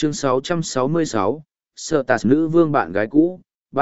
Chương 666, Sở Tạt nữ vương bạn gái cũ,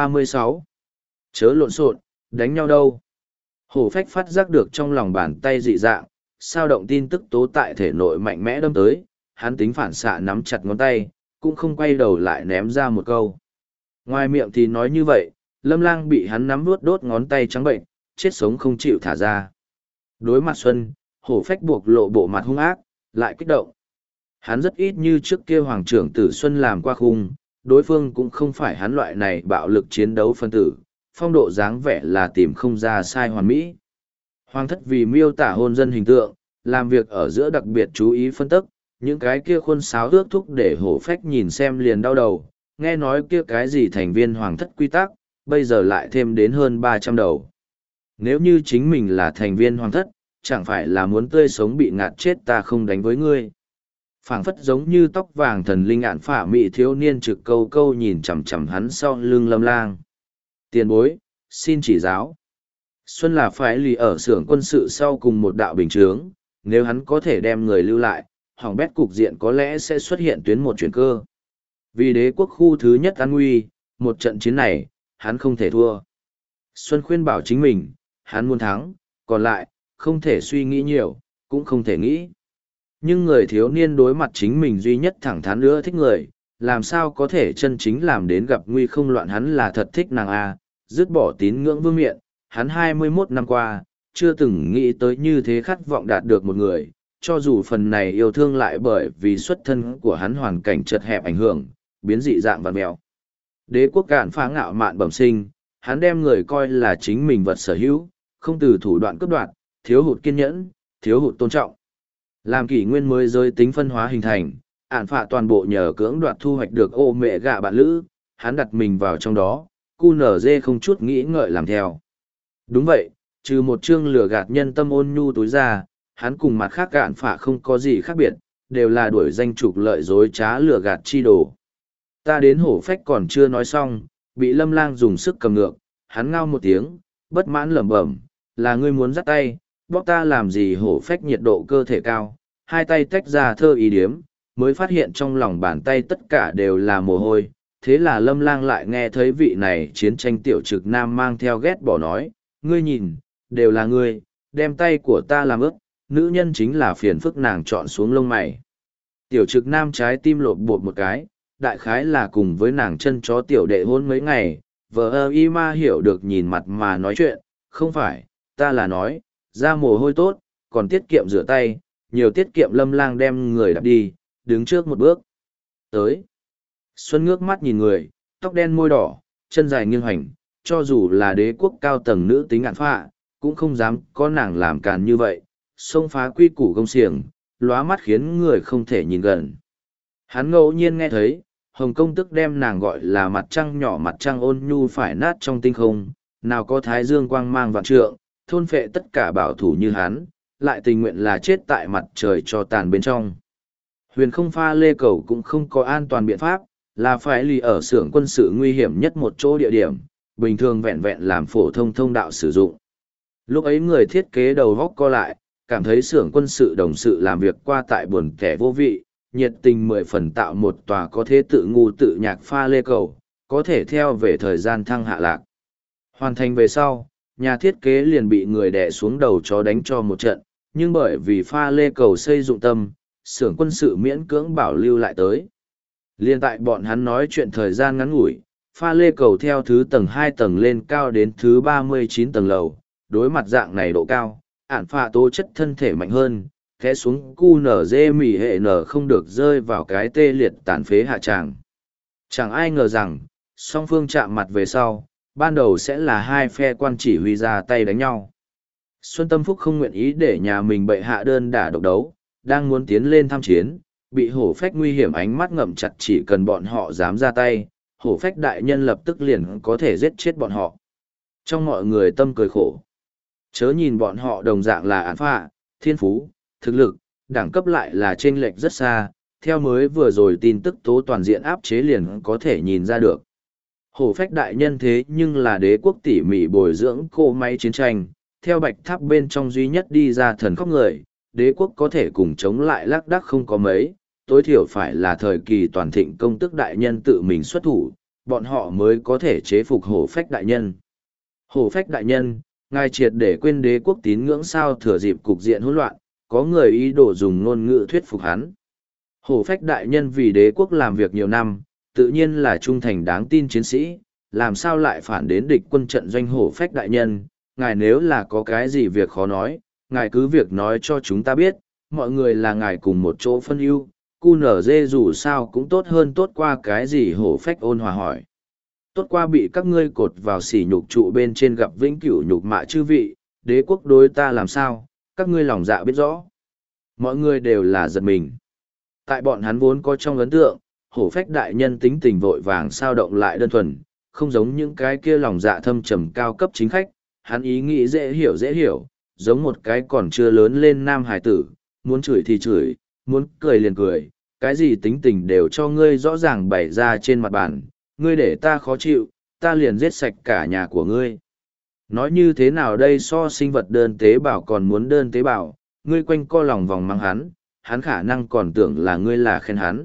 36. Chớ lộn xộn, đánh nhau đâu. Hổ phách phát giác được trong lòng bàn tay dị dạng, sao động tin tức tố tại thể nội mạnh mẽ đâm tới, hắn tính phản xạ nắm chặt ngón tay, cũng không quay đầu lại ném ra một câu. Ngoài miệng thì nói như vậy, Lâm Lang bị hắn nắm vuốt đốt ngón tay trắng bệnh, chết sống không chịu thả ra. Đối mặt Xuân, hổ phách buộc lộ bộ mặt hung ác, lại kích động. Hắn rất ít như trước kia Hoàng trưởng Tử Xuân làm qua khung, đối phương cũng không phải hắn loại này bạo lực chiến đấu phân tử, phong độ dáng vẻ là tìm không ra sai hoàn mỹ. Hoàng thất vì miêu tả hôn dân hình tượng, làm việc ở giữa đặc biệt chú ý phân tích, những cái kia khuôn sáo ước thúc để hổ phách nhìn xem liền đau đầu, nghe nói kia cái gì thành viên hoàng thất quy tắc, bây giờ lại thêm đến hơn 300 đầu. Nếu như chính mình là thành viên hoàng thất, chẳng phải là muốn tươi sống bị ngạt chết ta không đánh với ngươi. Phảng phất giống như tóc vàng thần linh ạn phả mị thiếu niên trực câu câu nhìn chằm chằm hắn sau lưng Lâm Lang. Tiền bối, xin chỉ giáo. Xuân là phải lì ở xưởng quân sự sau cùng một đạo bình chướng, nếu hắn có thể đem người lưu lại, hỏng bét cục diện có lẽ sẽ xuất hiện tuyến một chuyển cơ. Vì đế quốc khu thứ nhất an nguy, một trận chiến này, hắn không thể thua. Xuân khuyên bảo chính mình, hắn muốn thắng, còn lại, không thể suy nghĩ nhiều, cũng không thể nghĩ. Nhưng người thiếu niên đối mặt chính mình duy nhất thẳng thắn nữa thích người, làm sao có thể chân chính làm đến gặp nguy không loạn hắn là thật thích nàng a, dứt bỏ tín ngưỡng vương miện, hắn 21 năm qua, chưa từng nghĩ tới như thế khát vọng đạt được một người, cho dù phần này yêu thương lại bởi vì xuất thân của hắn hoàn cảnh chật hẹp ảnh hưởng, biến dị dạng và mèo. Đế quốc cạn phá ngạo mạn bẩm sinh, hắn đem người coi là chính mình vật sở hữu, không từ thủ đoạn cướp đoạt, thiếu hụt kiên nhẫn, thiếu hụt tôn trọng. Làm kỷ nguyên mới giới tính phân hóa hình thành, ản phạ toàn bộ nhờ cưỡng đoạt thu hoạch được ô mẹ gạ bạn lữ, hắn đặt mình vào trong đó, QNZ không chút nghĩ ngợi làm theo. Đúng vậy, trừ một chương lừa gạt nhân tâm ôn nhu tối ra, hắn cùng mặt khác ản phạ không có gì khác biệt, đều là đuổi danh trục lợi dối trá lừa gạt chi đồ. Ta đến hổ phách còn chưa nói xong, bị Lâm Lang dùng sức cầm ngược, hắn ngao một tiếng, bất mãn lẩm bẩm, là ngươi muốn dắt tay, bóc ta làm gì. Hổ phách nhiệt độ cơ thể cao, hai tay tách ra thơ ý điếm, mới phát hiện trong lòng bàn tay tất cả đều là mồ hôi. Thế là Lâm Lang lại nghe thấy vị này chiến tranh tiểu trực nam mang theo ghét bỏ nói, ngươi nhìn, đều là ngươi, đem tay của ta làm ướt, nữ nhân chính là phiền phức nàng chọn xuống lông mày. Tiểu trực nam trái tim lột bột một cái, đại khái là cùng với nàng chân chó tiểu đệ hôn mấy ngày, vợ y ma hiểu được nhìn mặt mà nói chuyện, không phải, ta là nói, ra mồ hôi tốt, còn tiết kiệm rửa tay, nhiều tiết kiệm. Lâm Lang đem người đạp đi, đứng trước một bước. Tới. Xuân ngước mắt nhìn người, tóc đen môi đỏ, chân dài nghiêng hành, cho dù là đế quốc cao tầng nữ tính ạn phạ, cũng không dám có nàng làm càn như vậy, xông phá quy củ công xiềng, lóa mắt khiến người không thể nhìn gần. Hắn ngẫu nhiên nghe thấy, Hồng Công tức đem nàng gọi là mặt trăng nhỏ, mặt trăng ôn nhu phải nát trong tinh không, nào có thái dương quang mang vạn trượng, thôn phệ tất cả bảo thủ như hắn, lại tình nguyện là chết tại mặt trời cho tàn bên trong. Huyền không pha lê cầu cũng không có an toàn biện pháp, là phải lì ở xưởng quân sự nguy hiểm nhất một chỗ địa điểm, bình thường vẹn vẹn làm phổ thông thông đạo sử dụng. Lúc ấy người thiết kế đầu góc co lại, cảm thấy xưởng quân sự đồng sự làm việc qua tại buồn kẻ vô vị, nhiệt tình 10 phần tạo một tòa có thế tự ngu tự nhạc pha lê cầu, có thể theo về thời gian thăng hạ lạc. Hoàn thành về sau, nhà thiết kế liền bị người đè xuống đầu chó đánh cho một trận, nhưng bởi vì pha lê cầu xây dụng tâm, xưởng quân sự miễn cưỡng bảo lưu lại tới. Liên tại bọn hắn nói chuyện thời gian ngắn ngủi, pha lê cầu theo thứ tầng 2 tầng lên cao đến thứ 39 tầng lầu, đối mặt dạng này độ cao, ản phạ tố chất thân thể mạnh hơn, té xuống QNZ mỉ hệ nở không được rơi vào cái tê liệt tàn phế hạ tràng. Chẳng ai ngờ rằng, song phương chạm mặt về sau, ban đầu sẽ là hai phe quan chỉ huy ra tay đánh nhau. Xuân Tâm Phúc không nguyện ý để nhà mình bệ hạ đơn đả độc đấu, đang muốn tiến lên tham chiến, bị hổ phách nguy hiểm ánh mắt ngậm chặt, chỉ cần bọn họ dám ra tay, hổ phách đại nhân lập tức liền có thể giết chết bọn họ. Trong mọi người tâm cười khổ. Chớ nhìn bọn họ đồng dạng là án phạ, thiên phú, thực lực, đẳng cấp lại là chênh lệch rất xa, theo mới vừa rồi tin tức tố toàn diện áp chế liền có thể nhìn ra được. Hổ phách đại nhân thế nhưng là đế quốc tỉ mỉ bồi dưỡng cỗ máy chiến tranh, theo bạch tháp bên trong duy nhất đi ra thần khóc người, đế quốc có thể cùng chống lại lác đác không có mấy, tối thiểu phải là thời kỳ toàn thịnh công tước đại nhân tự mình xuất thủ, bọn họ mới có thể chế phục hổ phách đại nhân. Hổ phách đại nhân, ngài triệt để quên đế quốc tín ngưỡng sao thừa dịp cục diện hỗn loạn, có người ý đồ dùng ngôn ngữ thuyết phục hắn. Hổ phách đại nhân vì đế quốc làm việc nhiều năm, tự nhiên là trung thành đáng tin chiến sĩ, làm sao lại phản đến địch quân trận doanh hổ phách đại nhân, ngài nếu là có cái gì việc khó nói, ngài cứ việc nói cho chúng ta biết, mọi người là ngài cùng một chỗ phân ưu, QNZ dù sao cũng tốt hơn tốt qua cái gì hổ phách ôn hòa hỏi. Tốt qua bị các ngươi cột vào sỉ nhục trụ bên trên gặp vĩnh cửu nhục mạ chư vị, đế quốc đối ta làm sao, các ngươi lòng dạ biết rõ. Mọi người đều là giật mình. Tại bọn hắn vốn có trong ấn tượng, hổ phách đại nhân tính tình vội vàng sao động lại đơn thuần, không giống những cái kia lòng dạ thâm trầm cao cấp chính khách, hắn ý nghĩ dễ hiểu, giống một cái còn chưa lớn lên nam hải tử, muốn chửi thì chửi, muốn cười liền cười, cái gì tính tình đều cho ngươi rõ ràng bày ra trên mặt bàn, ngươi để ta khó chịu, ta liền giết sạch cả nhà của ngươi. Nói như thế nào đây, so sinh vật đơn tế bào còn muốn đơn tế bào, ngươi quanh co lòng vòng mắng hắn khả năng còn tưởng là ngươi là khen hắn.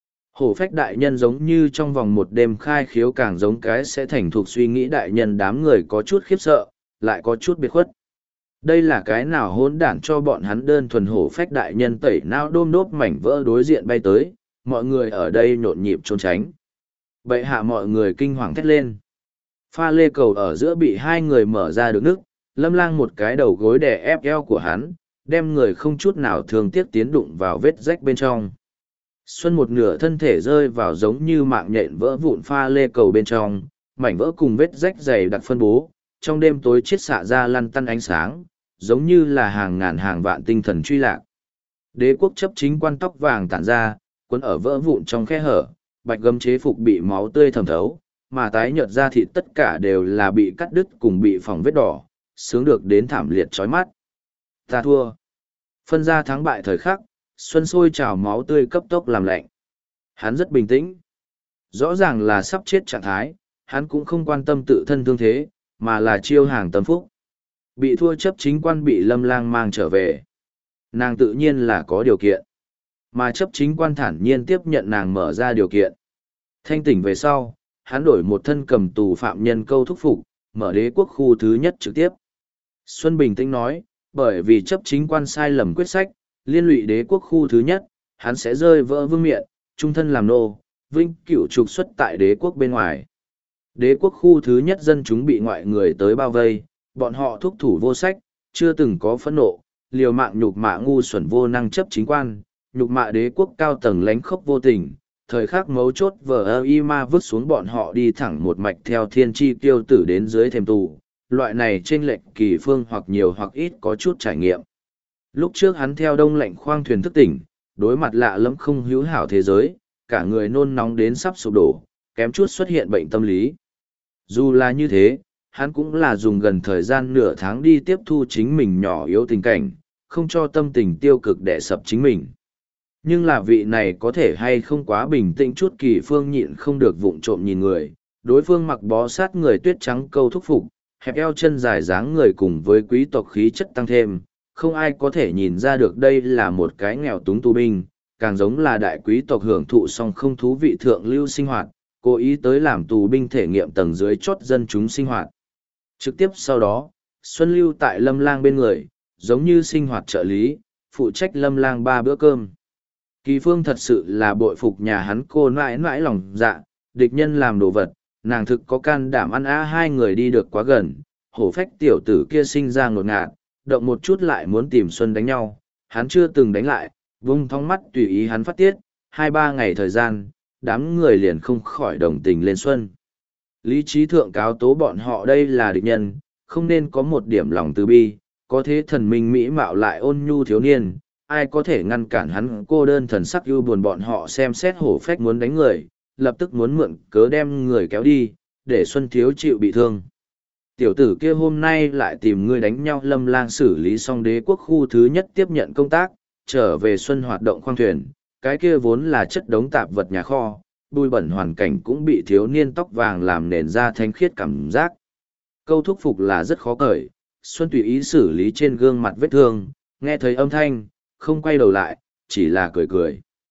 Hổ phách đại nhân giống như trong vòng một đêm khai khiếu, càng giống cái sẽ thành thục suy nghĩ đại nhân, đám người có chút khiếp sợ, lại có chút biệt khuất. Đây là cái nào hỗn đản cho bọn hắn đơn thuần hổ phách đại nhân tẩy não đôm đốp mảnh vỡ đối diện bay tới, mọi người ở đây nhộn nhịp trốn tránh. Bậy hạ mọi người kinh hoàng thét lên. Pha lê cầu ở giữa bị hai người mở ra được nước, Lâm Lang một cái đầu gối đè ép eo của hắn, đem người không chút nào thương tiếc tiến đụng vào vết rách bên trong. Xuân một nửa thân thể rơi vào giống như mạng nhện vỡ vụn pha lê cầu bên trong, mảnh vỡ cùng vết rách dày đặc phân bố, trong đêm tối chiết xạ ra lăn tăn ánh sáng, giống như là hàng ngàn hàng vạn tinh thần truy lạc. Đế quốc chấp chính quan tóc vàng tản ra, quấn ở vỡ vụn trong khe hở, bạch gấm chế phục bị máu tươi thẩm thấu, mà tái nhợt da thịt tất cả đều là bị cắt đứt cùng bị phỏng vết đỏ, sướng được đến thảm liệt chói mắt. Ta thua. Phân ra thắng bại thời khắc, Xuân sôi trào máu tươi cấp tốc làm lạnh. Hắn rất bình tĩnh. Rõ ràng là sắp chết trạng thái, hắn cũng không quan tâm tự thân thương thế, mà là chiêu hàng tâm phúc. Bị thua chấp chính quan bị Lâm Lang mang trở về. Nàng tự nhiên là có điều kiện. Mà chấp chính quan thản nhiên tiếp nhận nàng mở ra điều kiện. Thanh tỉnh về sau, hắn đổi một thân cầm tù phạm nhân câu thúc phục, mở đế quốc khu thứ nhất trực tiếp. Xuân bình tĩnh nói, bởi vì chấp chính quan sai lầm quyết sách, liên lụy đế quốc khu thứ nhất, hắn sẽ rơi vỡ vương miện, trung thân làm nô, vinh cửu trục xuất tại đế quốc bên ngoài. Đế quốc khu thứ nhất dân chúng bị ngoại người tới bao vây, bọn họ thúc thủ vô sách, chưa từng có phẫn nộ, liều mạng nhục mạ ngu xuẩn vô năng chấp chính quan, nhục mạ đế quốc cao tầng lánh khốc vô tình, thời khắc mấu chốt ma vứt xuống bọn họ đi thẳng một mạch theo thiên chi tiêu tử đến dưới thềm tù, loại này chênh lệch kỳ phương hoặc nhiều hoặc ít có chút trải nghiệm. Lúc trước hắn theo đông lạnh khoang thuyền thức tỉnh, đối mặt lạ lẫm không hữu hảo thế giới, cả người nôn nóng đến sắp sụp đổ, kém chút xuất hiện bệnh tâm lý. Dù là như thế, hắn cũng là dùng gần thời gian nửa tháng đi tiếp thu chính mình nhỏ yếu tình cảnh, không cho tâm tình tiêu cực đè sập chính mình. Nhưng là vị này có thể hay không quá bình tĩnh chút, Kỳ Phương nhịn không được vụng trộm nhìn người, đối phương mặc bó sát người tuyết trắng câu thúc phục, hẹp eo chân dài dáng người cùng với quý tộc khí chất tăng thêm, không ai có thể nhìn ra được đây là một cái nghèo túng tù binh, càng giống là đại quý tộc hưởng thụ song không thú vị thượng lưu sinh hoạt, cố ý tới làm tù binh thể nghiệm tầng dưới chót dân chúng sinh hoạt. Trực tiếp sau đó, Xuân lưu tại Lâm Lang bên người, giống như sinh hoạt trợ lý, phụ trách Lâm Lang 3 bữa cơm. Kỳ Phương thật sự là bội phục nhà hắn cô nãi nãi lòng dạ, địch nhân làm đồ vật, nàng thực có can đảm ăn hai người đi được quá gần, hổ phách tiểu tử kia sinh ra ngột ngạt, động một chút lại muốn tìm Xuân đánh nhau, hắn chưa từng đánh lại, vung thong mắt tùy ý hắn phát tiết, 2-3 ngày thời gian, đám người liền không khỏi đồng tình lên Xuân. Lý trí thượng cáo tố bọn họ đây là địch nhân, không nên có một điểm lòng từ bi, có thế thần minh mỹ mạo lại ôn nhu thiếu niên, ai có thể ngăn cản hắn cô đơn thần sắc ưu buồn. Bọn họ xem xét hổ phách muốn đánh người, lập tức muốn mượn cớ đem người kéo đi, để Xuân thiếu chịu bị thương. Tiểu tử kia hôm nay lại tìm người đánh nhau. Lâm Lang xử lý xong đế quốc khu thứ nhất tiếp nhận công tác, trở về Xuân hoạt động khoang thuyền, cái kia vốn là chất đống tạp vật nhà kho, bụi bẩn hoàn cảnh cũng bị thiếu niên tóc vàng làm nền ra thanh khiết cảm giác. Câu thúc phục là rất khó cởi, Xuân tùy ý xử lý trên gương mặt vết thương, nghe thấy âm thanh, không quay đầu lại, chỉ là cười cười.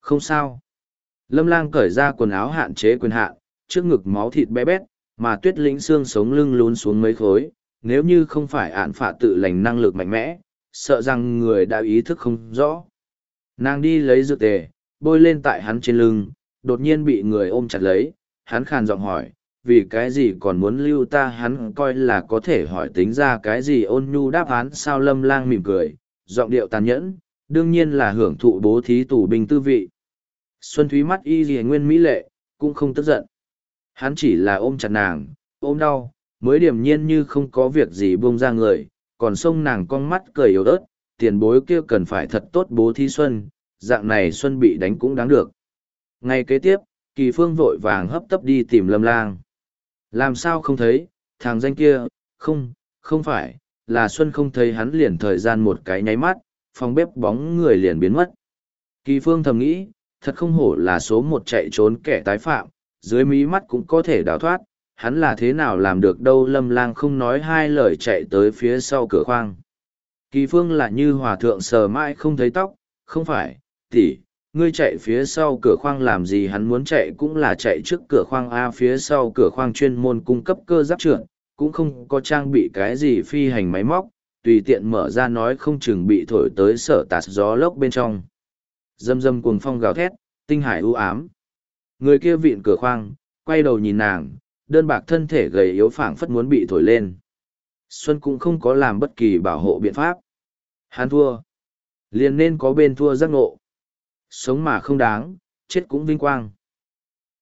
Không sao. Lâm Lang cởi ra quần áo hạn chế quyền hạn, trước ngực máu thịt bé bét, mà Tuyết Lĩnh xương sống lưng lún xuống mấy khối, nếu như không phải ạn phạ tự lành năng lực mạnh mẽ, sợ rằng người đã ý thức không rõ. Nàng đi lấy dược tề, bôi lên tại hắn trên lưng, đột nhiên bị người ôm chặt lấy, hắn khàn giọng hỏi, vì cái gì còn muốn lưu ta, hắn coi là có thể hỏi tính ra cái gì, ôn nhu đáp án sao. Lâm Lang mỉm cười, giọng điệu tàn nhẫn, đương nhiên là hưởng thụ bố thí tù binh tư vị. Xuân Thúy mắt y rìa nguyên mỹ lệ, cũng không tức giận. Hắn chỉ là ôm chặt nàng, ôm đau, mới điềm nhiên như không có việc gì buông ra người, còn xông nàng con mắt cười yếu ớt, tiền bối kia cần phải thật tốt bố thí Xuân, dạng này Xuân bị đánh cũng đáng được. Ngày kế tiếp, Kỳ Phương vội vàng hấp tấp đi tìm Lâm Lang. Làm sao không thấy, thằng danh kia, không phải, là Xuân không thấy hắn liền thời gian một cái nháy mắt, phòng bếp bóng người liền biến mất. Kỳ Phương thầm nghĩ, thật không hổ là số một chạy trốn kẻ tái phạm, dưới mí mắt cũng có thể đào thoát, hắn là thế nào làm được đâu. Lâm Lang không nói hai lời chạy tới phía sau cửa khoang. Kỳ Phương là như hòa thượng sờ mãi không thấy tóc, không phải, tỷ, ngươi chạy phía sau cửa khoang làm gì, hắn muốn chạy cũng là chạy trước cửa khoang a, phía sau cửa khoang chuyên môn cung cấp cơ giáp trượt, cũng không có trang bị cái gì phi hành máy móc, tùy tiện mở ra nói không chừng bị thổi tới sở tạt gió lốc bên trong. Dâm dâm cuồng phong gào thét, tinh hải u ám. Người kia vịn cửa khoang, quay đầu nhìn nàng, đơn bạc thân thể gầy yếu phảng phất muốn bị thổi lên. Xuân cũng không có làm bất kỳ bảo hộ biện pháp. Hắn thua. Liền nên có bên thua giác ngộ. Sống mà không đáng, chết cũng vinh quang.